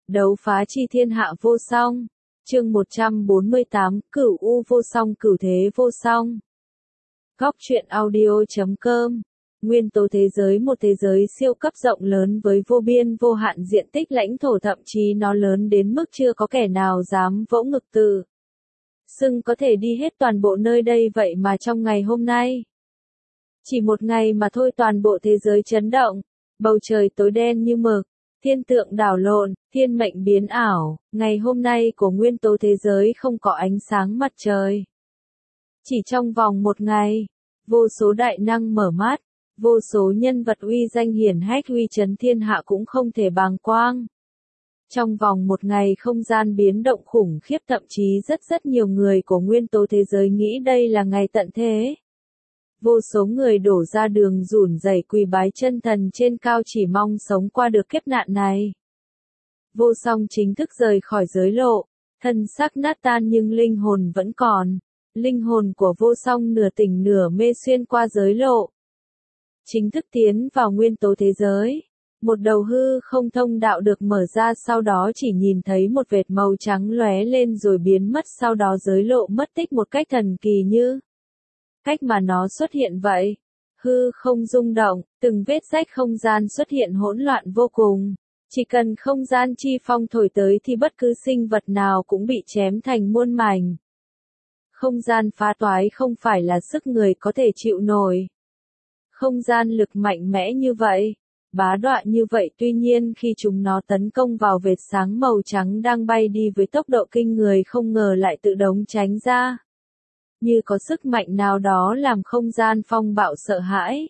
Đấu phá chi thiên hạ vô song. Chương 148, Cửu U vô song cửu thế vô song. Góc truyện audio.com. Nguyên tố thế giới, một thế giới siêu cấp rộng lớn với vô biên vô hạn diện tích lãnh thổ, thậm chí nó lớn đến mức chưa có kẻ nào dám vỗ ngực tự xưng có thể đi hết toàn bộ nơi đây. Vậy mà trong ngày hôm nay, chỉ một ngày mà thôi, toàn bộ thế giới chấn động, bầu trời tối đen như mực, thiên tượng đảo lộn, thiên mệnh biến ảo. Ngày hôm nay của nguyên tố thế giới không có ánh sáng mặt trời. Chỉ trong vòng một ngày, vô số đại năng mở mắt, vô số nhân vật uy danh hiển hách uy chấn thiên hạ cũng không thể bàng quang. Trong vòng một ngày không gian biến động khủng khiếp, thậm chí rất nhiều người của nguyên tố thế giới nghĩ đây là ngày tận thế. Vô số người đổ ra đường rủn rẩy quỳ bái chân thần trên cao, chỉ mong sống qua được kiếp nạn này. Vô song chính thức rời khỏi giới lộ, thân xác nát tan nhưng linh hồn vẫn còn. Linh hồn của vô song nửa tỉnh nửa mê xuyên qua giới lộ, chính thức tiến vào nguyên tố thế giới. Một đầu hư không thông đạo được mở ra, sau đó chỉ nhìn thấy một vệt màu trắng lóe lên rồi biến mất, sau đó giới lộ mất tích một cách thần kỳ như cách mà nó xuất hiện vậy. Hư không rung động, từng vết rách không gian xuất hiện hỗn loạn vô cùng. Chỉ cần không gian chi phong thổi tới thì bất cứ sinh vật nào cũng bị chém thành muôn mảnh. Không gian phá toái không phải là sức người có thể chịu nổi. Không gian lực mạnh mẽ như vậy, bá đoạ như vậy, tuy nhiên khi chúng nó tấn công vào vệt sáng màu trắng đang bay đi với tốc độ kinh người, không ngờ lại tự động tránh ra. Như có sức mạnh nào đó làm không gian phong bạo sợ hãi,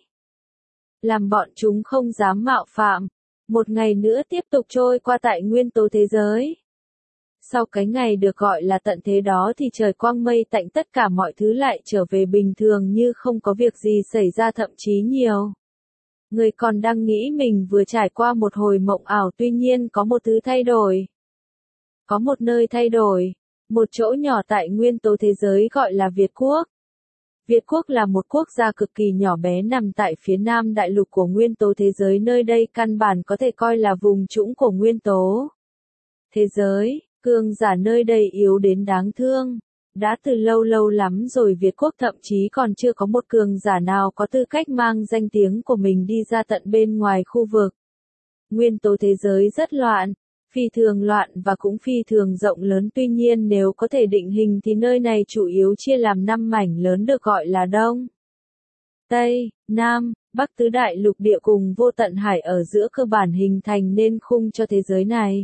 làm bọn chúng không dám mạo phạm. Một ngày nữa tiếp tục trôi qua tại nguyên tố thế giới. Sau cái ngày được gọi là tận thế đó thì trời quang mây tạnh, tất cả mọi thứ lại trở về bình thường như không có việc gì xảy ra, thậm chí nhiều người còn đang nghĩ mình vừa trải qua một hồi mộng ảo. Tuy nhiên có một thứ thay đổi. Có một nơi thay đổi. Một chỗ nhỏ tại nguyên tố thế giới gọi là Việt Quốc. Việt Quốc là một quốc gia cực kỳ nhỏ bé nằm tại phía nam đại lục của nguyên tố thế giới. Nơi đây căn bản có thể coi là vùng trũng của nguyên tố thế giới. Cường giả nơi đây yếu đến đáng thương. Đã từ lâu lắm rồi Việt Quốc thậm chí còn chưa có một cường giả nào có tư cách mang danh tiếng của mình đi ra tận bên ngoài khu vực. Nguyên tố thế giới rất loạn, phi thường loạn và cũng phi thường rộng lớn. Tuy nhiên nếu có thể định hình thì nơi này chủ yếu chia làm 5 mảnh lớn được gọi là Đông, Tây, Nam, Bắc tứ đại lục địa cùng vô tận hải ở giữa, cơ bản hình thành nên khung cho thế giới này.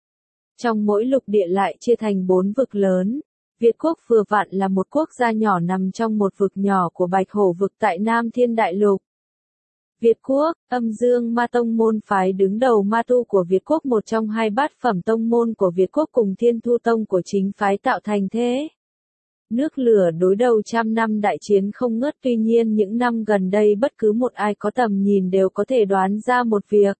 Trong mỗi lục địa lại chia thành 4 vực lớn. Việt Quốc vừa vặn là một quốc gia nhỏ nằm trong một vực nhỏ của Bạch Hổ vực tại Nam Thiên Đại Lục. Việt Quốc, Âm Dương Ma Tông môn phái đứng đầu Ma Tu của Việt Quốc, một trong hai bát phẩm tông môn của Việt Quốc cùng Thiên Thu Tông của chính phái tạo thành thế nước lửa đối đầu trăm năm đại chiến không ngớt. Tuy nhiên những năm gần đây bất cứ một ai có tầm nhìn đều có thể đoán ra một việc.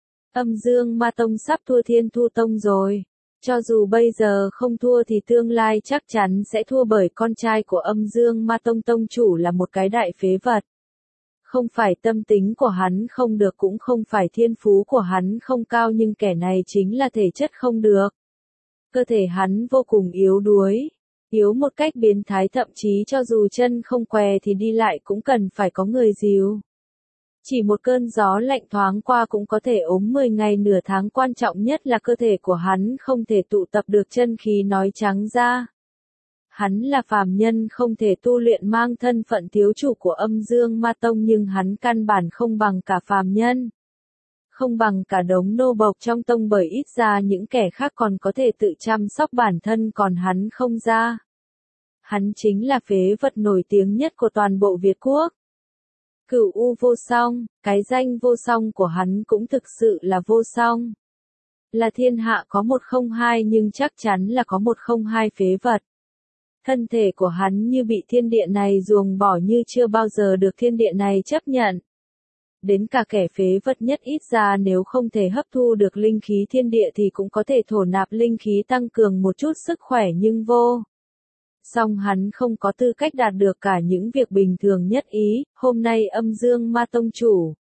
Âm Dương Ma Tông sắp thua Thiên Thu Tông rồi. Cho dù bây giờ không thua thì tương lai chắc chắn sẽ thua, bởi con trai của Âm Dương Ma Tông tông chủ là một cái đại phế vật. Không phải tâm tính của hắn không được, cũng không phải thiên phú của hắn không cao, nhưng kẻ này chính là thể chất không được. Cơ thể hắn vô cùng yếu đuối, yếu một cách biến thái, thậm chí cho dù chân không què thì đi lại cũng cần phải có người dìu. Chỉ một cơn gió lạnh thoáng qua cũng có thể ốm 10 ngày nửa tháng, quan trọng nhất là cơ thể của hắn không thể tụ tập được chân khí, nói trắng ra. Hắn là phàm nhân không thể tu luyện, mang thân phận thiếu chủ của Âm Dương Ma Tông, nhưng hắn căn bản không bằng cả phàm nhân. Không bằng cả đống nô bộc trong tông, bởi ít ra những kẻ khác còn có thể tự chăm sóc bản thân, còn hắn không ra. Hắn chính là phế vật nổi tiếng nhất của toàn bộ Việt Quốc. Cửu U vô song, cái danh vô song của hắn cũng thực sự là vô song. Là thiên hạ có một không hai, nhưng chắc chắn là có một không hai phế vật. Thân thể của hắn như bị thiên địa này ruồng bỏ, như chưa bao giờ được thiên địa này chấp nhận. Đến cả kẻ phế vật nhất ít ra nếu không thể hấp thu được linh khí thiên địa thì cũng có thể thổ nạp linh khí tăng cường một chút sức khỏe, nhưng vô song hắn không có tư cách đạt được cả những việc bình thường nhất ý. Hôm nay Âm Dương Ma Tông chủ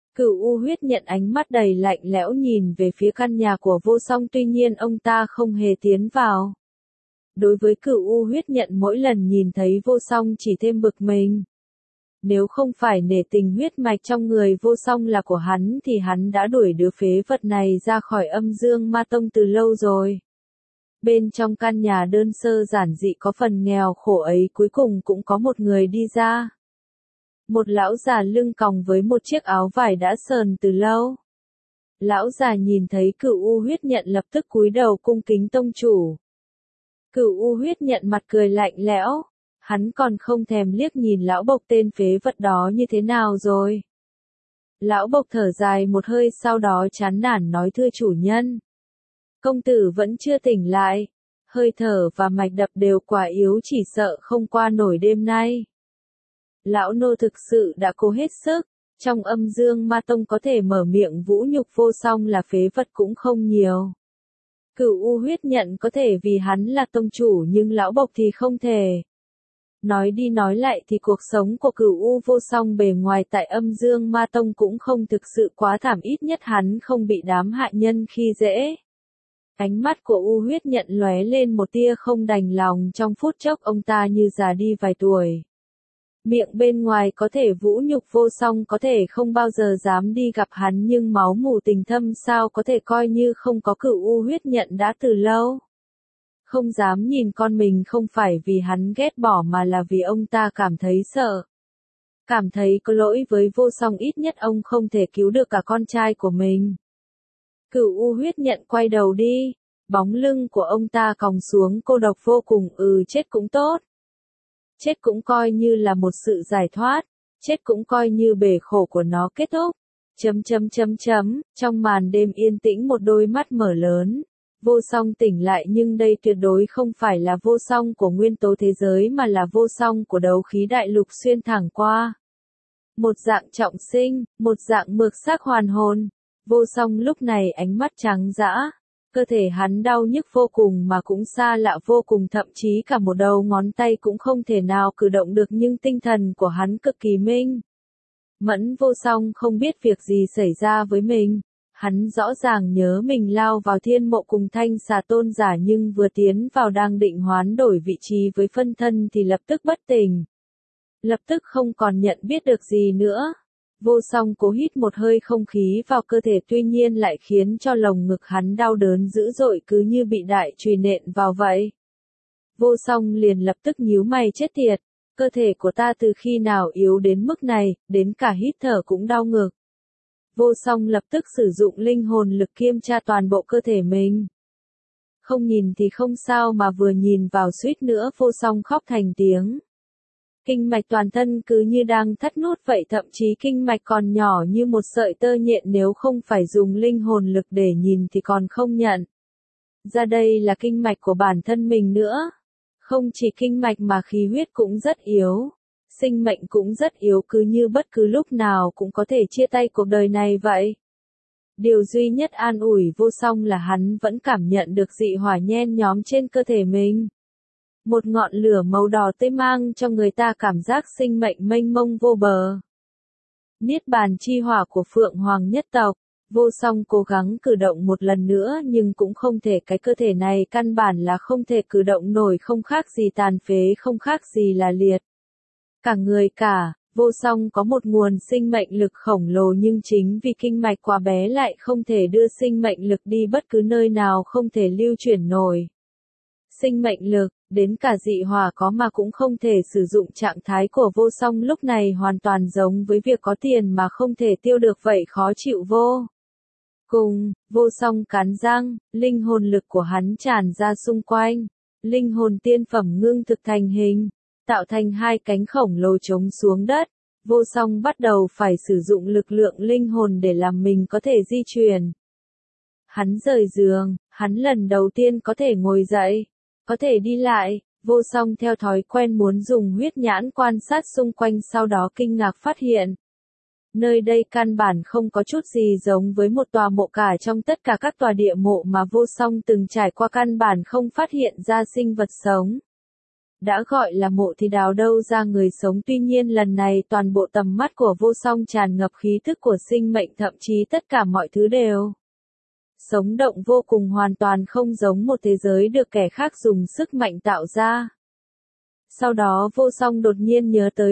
Cửu U huyết nhận ánh mắt đầy lạnh lẽo nhìn về phía căn nhà của Vô Song, tuy nhiên ông ta không hề tiến vào. Đối với Cửu U huyết nhận, mỗi lần nhìn thấy Vô Song chỉ thêm bực mình. Nếu không phải nể tình huyết mạch trong người Vô Song là của hắn thì hắn đã đuổi đứa phế vật này ra khỏi Âm Dương Ma Tông từ lâu rồi. Bên trong căn nhà đơn sơ giản dị có phần nghèo khổ ấy cuối cùng cũng có một người đi ra. Một lão già lưng còng với một chiếc áo vải đã sờn từ lâu. Lão già nhìn thấy Cửu U huyết nhận lập tức cúi đầu cung kính tông chủ. Cửu U huyết nhận mặt cười lạnh lẽo. Hắn còn không thèm liếc nhìn lão bộc tên phế vật đó như thế nào rồi. Lão bộc thở dài một hơi sau đó chán nản nói, thưa chủ nhân. Công tử vẫn chưa tỉnh lại. Hơi thở và mạch đập đều quá yếu, chỉ sợ không qua nổi đêm nay. Lão nô thực sự đã cố hết sức. Trong Âm Dương Ma Tông có thể mở miệng vũ nhục Vô Song là phế vật cũng không nhiều. Cửu U huyết nhận có thể vì hắn là tông chủ nhưng lão bộc thì không thể. Nói đi nói lại thì cuộc sống của Cửu U Vô Song bề ngoài tại Âm Dương Ma Tông cũng không thực sự quá thảm, ít nhất hắn không bị đám hại nhân khi dễ. Ánh mắt của U huyết nhận lóe lên một tia không đành lòng, trong phút chốc ông ta như già đi vài tuổi. Miệng bên ngoài có thể vũ nhục Vô Song, có thể không bao giờ dám đi gặp hắn, nhưng máu mù tình thâm sao có thể coi như không có. Cửu U huyết nhận đã từ lâu không dám nhìn con mình, không phải vì hắn ghét bỏ mà là vì ông ta cảm thấy sợ. Cảm thấy có lỗi với Vô Song, ít nhất ông không thể cứu được cả con trai của mình. Cửu U huyết nhận quay đầu đi, bóng lưng của ông ta còng xuống cô độc vô cùng. Chết cũng tốt. Chết cũng coi như là một sự giải thoát, chết cũng coi như bể khổ của nó kết thúc. Trong màn đêm yên tĩnh, một đôi mắt mở lớn. Vô Song tỉnh lại, nhưng đây tuyệt đối không phải là Vô Song của nguyên tố thế giới mà là Vô Song của đấu khí đại lục xuyên thẳng qua. Một dạng trọng sinh, một dạng mược xác hoàn hồn. Vô Song lúc này ánh mắt trắng dã. Cơ thể hắn đau nhức vô cùng mà cũng xa lạ vô cùng, thậm chí cả một đầu ngón tay cũng không thể nào cử động được, nhưng tinh thần của hắn cực kỳ minh mẫn. Vô Song không biết việc gì xảy ra với mình. Hắn rõ ràng nhớ mình lao vào thiên mộ cùng Thanh Xà tôn giả, nhưng vừa tiến vào đang định hoán đổi vị trí với phân thân thì lập tức bất tỉnh. Lập tức không còn nhận biết được gì nữa. Vô Song cố hít một hơi không khí vào cơ thể, tuy nhiên lại khiến cho lồng ngực hắn đau đớn dữ dội, cứ như bị đại chùy nện vào vậy. Vô Song liền lập tức nhíu mày, chết tiệt, cơ thể của ta từ khi nào yếu đến mức này, đến cả hít thở cũng đau ngực. Vô Song lập tức sử dụng linh hồn lực kiểm tra toàn bộ cơ thể mình. Không nhìn thì không sao mà vừa nhìn vào suýt nữa Vô Song khóc thành tiếng. Kinh mạch toàn thân cứ như đang thắt nút vậy, thậm chí kinh mạch còn nhỏ như một sợi tơ nhện, nếu không phải dùng linh hồn lực để nhìn thì còn không nhận ra đây là kinh mạch của bản thân mình nữa. Không chỉ kinh mạch mà khí huyết cũng rất yếu, sinh mệnh cũng rất yếu, cứ như bất cứ lúc nào cũng có thể chia tay cuộc đời này vậy. Điều duy nhất an ủi Vô Song là hắn vẫn cảm nhận được dị hỏa nhen nhóm trên cơ thể mình. Một ngọn lửa màu đỏ tươi mang cho người ta cảm giác sinh mệnh mênh mông vô bờ. Niết bàn chi hỏa của Phượng Hoàng nhất tộc. Vô Song cố gắng cử động một lần nữa nhưng cũng không thể, cái cơ thể này căn bản là không thể cử động nổi, không khác gì tàn phế, không khác gì là liệt. Cả người cả, Vô Song có một nguồn sinh mệnh lực khổng lồ, nhưng chính vì kinh mạch quá bé lại không thể đưa sinh mệnh lực đi bất cứ nơi nào, không thể lưu chuyển nổi sinh mệnh lực, đến cả dị hỏa có mà cũng không thể sử dụng. Trạng thái của Vô Song lúc này hoàn toàn giống với việc có tiền mà không thể tiêu được vậy, khó chịu vô cùng. Vô Song cắn răng, linh hồn lực của hắn tràn ra xung quanh, linh hồn tiên phẩm ngưng thực thành hình, tạo thành hai cánh khổng lồ chống xuống đất. Vô Song bắt đầu phải sử dụng lực lượng linh hồn để làm mình có thể di chuyển. Hắn rời giường, hắn lần đầu tiên có thể ngồi dậy, có thể đi lại. Vô Song theo thói quen muốn dùng huyết nhãn quan sát xung quanh, sau đó kinh ngạc phát hiện nơi đây căn bản không có chút gì giống với một tòa mộ cả. Trong tất cả các tòa địa mộ mà Vô Song từng trải qua, căn bản không phát hiện ra sinh vật sống. Đã gọi là mộ thì đào đâu ra người sống, tuy nhiên lần này toàn bộ tầm mắt của vô song tràn ngập khí thức của sinh mệnh, thậm chí tất cả mọi thứ đều sống động vô cùng, hoàn toàn không giống một thế giới được kẻ khác dùng sức mạnh tạo ra. Sau đó vô song đột nhiên nhớ tới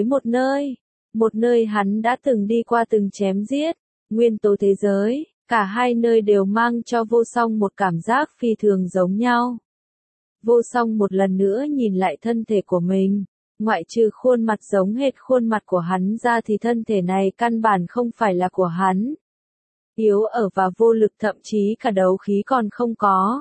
một nơi hắn đã từng đi qua, từng chém giết, nguyên tố thế giới, cả hai nơi đều mang cho vô song một cảm giác phi thường giống nhau. Vô song một lần nữa nhìn lại thân thể của mình, ngoại trừ khuôn mặt giống hệt khuôn mặt của hắn ra thì thân thể này căn bản không phải là của hắn. Yếu ở và vô lực, thậm chí cả đấu khí còn không có.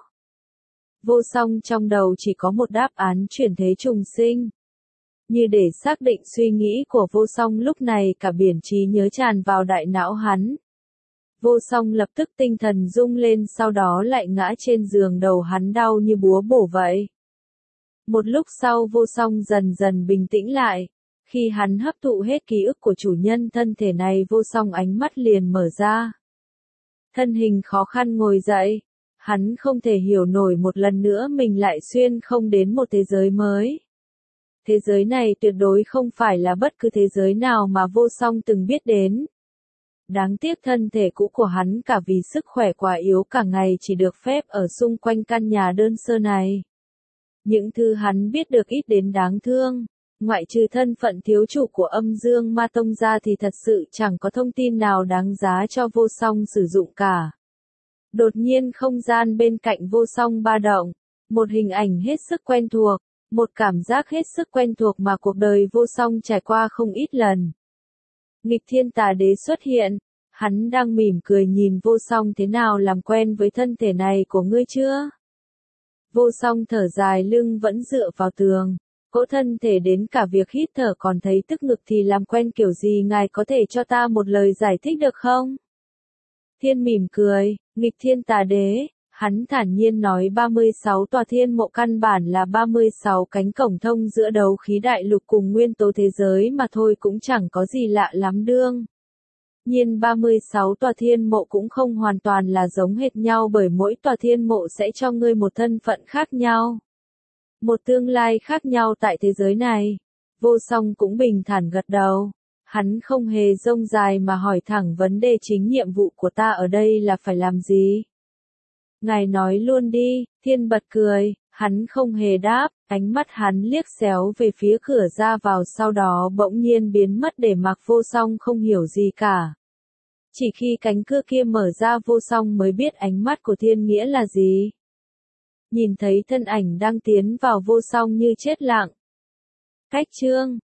Vô song trong đầu chỉ có một đáp án: chuyển thế trùng sinh. Như để xác định suy nghĩ của vô song lúc này, cả biển trí nhớ tràn vào đại não hắn. Vô song lập tức tinh thần rung lên, sau đó lại ngã trên giường, đầu hắn đau như búa bổ vậy. Một lúc sau vô song dần dần bình tĩnh lại. Khi hắn hấp thụ hết ký ức của chủ nhân thân thể này, vô song ánh mắt liền mở ra. Thân hình khó khăn ngồi dậy. Hắn không thể hiểu nổi một lần nữa mình lại xuyên không đến một thế giới mới. Thế giới này tuyệt đối không phải là bất cứ thế giới nào mà vô song từng biết đến. Đáng tiếc thân thể cũ của hắn cả vì sức khỏe quá yếu, cả ngày chỉ được phép ở xung quanh căn nhà đơn sơ này. Những thứ hắn biết được ít đến đáng thương. Ngoại trừ thân phận thiếu chủ của Âm Dương Ma Tông ra thì thật sự chẳng có thông tin nào đáng giá cho vô song sử dụng cả. Đột nhiên không gian bên cạnh vô song ba động. Một hình ảnh hết sức quen thuộc. Một cảm giác hết sức quen thuộc mà cuộc đời vô song trải qua không ít lần. Nghịch Thiên Tà Đế xuất hiện. Hắn đang mỉm cười nhìn vô song: thế nào, làm quen với thân thể này của ngươi chưa? Vô song thở dài, lưng vẫn dựa vào tường. Cỗ thân thể đến cả việc hít thở còn thấy tức ngực thì làm quen kiểu gì, ngài có thể cho ta một lời giải thích được không? Thiên mỉm cười: Nghịch Thiên Tà Đế. Hắn thản nhiên nói, 36 tòa thiên mộ căn bản là 36 cánh cổng thông giữa đấu khí đại lục cùng nguyên tố thế giới mà thôi, cũng chẳng có gì lạ lắm đương. Nhiên 36 tòa thiên mộ cũng không hoàn toàn là giống hệt nhau, bởi mỗi tòa thiên mộ sẽ cho ngươi một thân phận khác nhau. Một tương lai khác nhau tại thế giới này. Vô song cũng bình thản gật đầu. Hắn không hề rông dài mà hỏi thẳng vấn đề chính: nhiệm vụ của ta ở đây là phải làm gì? Ngài nói luôn đi. Thiên bật cười. Hắn không hề đáp, ánh mắt hắn liếc xéo về phía cửa ra vào, sau đó bỗng nhiên biến mất để mặc vô song không hiểu gì cả. Chỉ khi cánh cửa kia mở ra, vô song mới biết ánh mắt của thiên nghĩa là gì. Nhìn thấy thân ảnh đang tiến vào, vô song như chết lặng. Cách chương